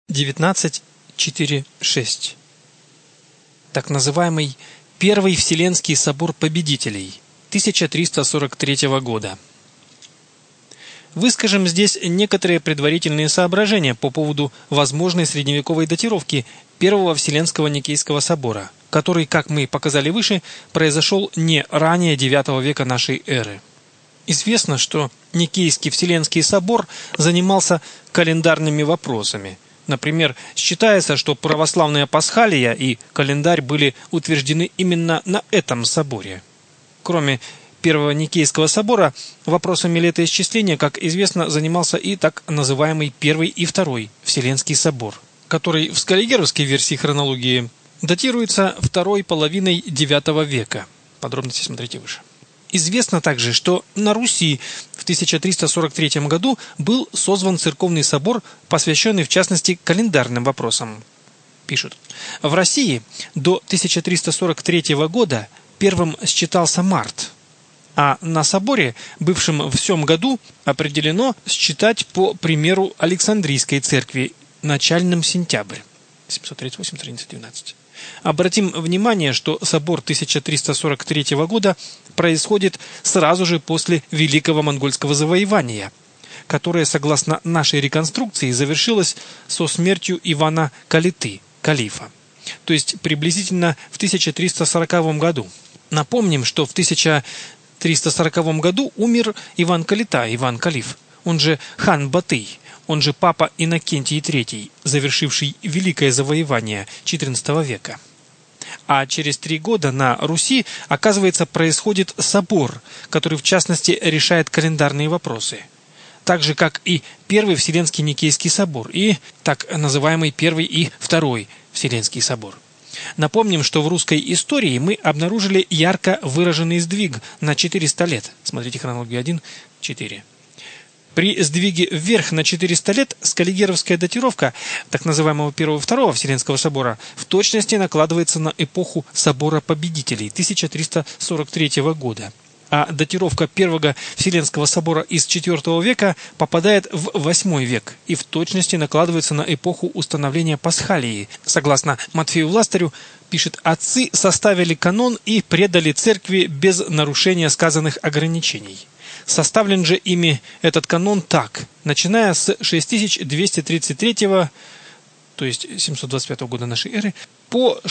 19.4.6. Так называемый Первый Вселенский собор победителей 1343 года. Выскажем здесь некоторые предварительные соображения по поводу возможной средневековой датировки Первого Вселенского Никейского собора, который, как мы показали выше, произошел не ранее IX века нашей эры. Известно, что Никейский Вселенский собор занимался календарными вопросами. Например, считается, что православная Пасхалия и календарь были утверждены именно на этом соборе. Кроме Первого Никейского собора, вопросами летоисчисления, как известно, занимался и так называемый Первый и Второй Вселенский собор, который в скаллигеровской версии хронологии датируется второй половиной IX века. Подробности смотрите выше. Известно также, что на Руси в 1343 году был созван церковный собор, посвященный в частности календарным вопросам. Пишут: в России до 1343 года первым считался март, а на соборе, бывшем в сём году, определено считать по примеру Александрийской церкви начальным сентябрь. 738, страница 12. Обратим внимание, что собор 1343 года происходит сразу же после Великого Монгольского завоевания, которое, согласно нашей реконструкции, завершилось со смертью Ивана Калиты, калифа, то есть приблизительно в 1340 году. Напомним, что в 1340 году умер Иван Калита, Иван Калиф, он же хан Батый, он же папа Иннокентий III, завершивший великое завоевание XIV века. А через 3 года на Руси, оказывается, происходит собор, который в частности решает календарные вопросы. Так же, как и Первый Вселенский Никейский собор и так называемый Первый и Второй Вселенский собор. Напомним, что в русской истории мы обнаружили ярко выраженный сдвиг на 400 лет. Смотрите хронологию 1.4. При сдвиге вверх на 400 лет скаллигеровская датировка так называемого Первого и Второго Вселенского собора в точности накладывается на эпоху Собора Победителей 1343 года, а датировка Первого Вселенского собора из IV века попадает в VIII век и в точности накладывается на эпоху установления Пасхалии. Согласно Матфею Властарю, пишет: «Отцы составили канон и предали церкви без нарушения сказанных ограничений». Составлен же ими этот канон так: начиная с 6233, то есть 725 года нашей эры, по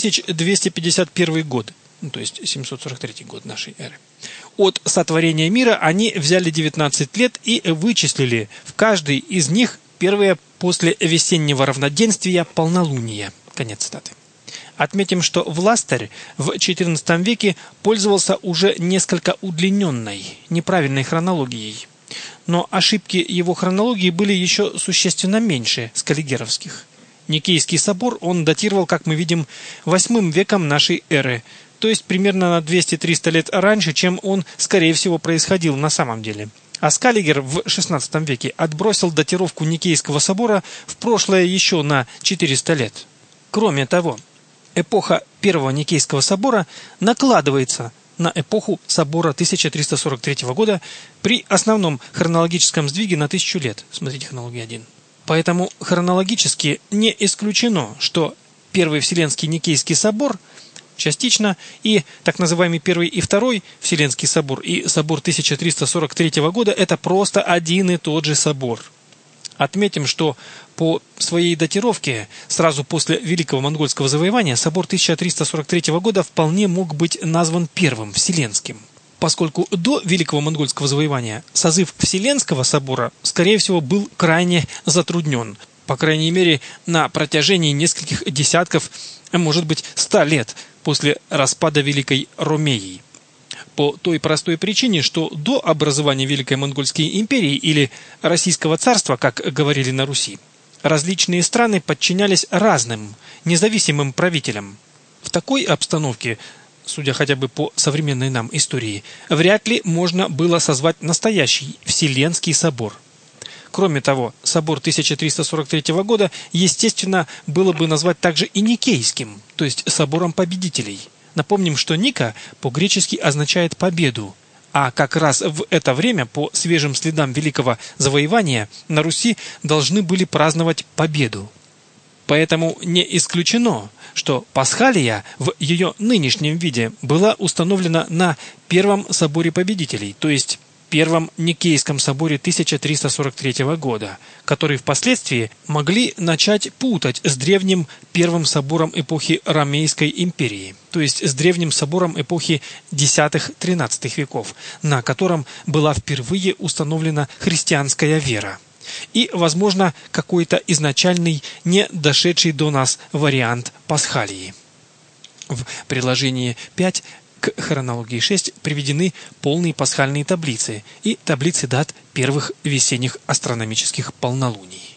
6251 год, то есть 743 год нашей эры. От сотворения мира они взяли 19 лет и вычислили в каждый из них первое после весеннего равноденствия полнолуния. Конец цитаты. Отметим, что Властарь в XIV веке пользовался уже несколько удлиненной, неправильной хронологией. Но ошибки его хронологии были еще существенно меньше скаллигеровских. Никейский собор он датировал, как мы видим, VIII веком нашей эры, то есть примерно на 200-300 лет раньше, чем он, скорее всего, происходил на самом деле. А Скаллигер в XVI веке отбросил датировку Никейского собора в прошлое еще на 400 лет. Кроме того, эпоха Первого Никейского собора накладывается на эпоху собора 1343 года при основном хронологическом сдвиге на 1000 лет. Смотрите хронология 1. Поэтому хронологически не исключено, что Первый Вселенский Никейский собор частично и так называемый Первый и Второй Вселенский собор и собор 1343 года – это просто один и тот же собор. Отметим, что по своей датировке сразу после Великого Монгольского завоевания собор 1343 года вполне мог быть назван Первым Вселенским, поскольку до Великого Монгольского завоевания созыв Вселенского собора, скорее всего, был крайне затруднен, по крайней мере, на протяжении нескольких десятков, а может быть 100 лет после распада Великой Ромеи. По той простой причине, что до образования Великой Монгольской империи или Российского царства, как говорили на Руси, различные страны подчинялись разным, независимым правителям. В такой обстановке, судя хотя бы по современной нам истории, вряд ли можно было созвать настоящий Вселенский собор. Кроме того, собор 1343 года, естественно, было бы назвать также и Никейским, то есть собором победителей. Напомним, что Ника по-гречески означает «победу», а как раз в это время, по свежим следам Великого завоевания, на Руси должны были праздновать победу. Поэтому не исключено, что Пасхалия в ее нынешнем виде была установлена на Первом соборе победителей, то есть Первом Никейском соборе 1343 года, который впоследствии могли начать путать с древним Первым собором эпохи Ромейской империи, то есть с древним собором эпохи X-XIII веков, на котором была впервые установлена христианская вера. И, возможно, какой-то изначальный, не дошедший до нас вариант Пасхалии. В приложении 5 к хронологии 6 приведены полные пасхальные таблицы и таблицы дат первых весенних астрономических полнолуний.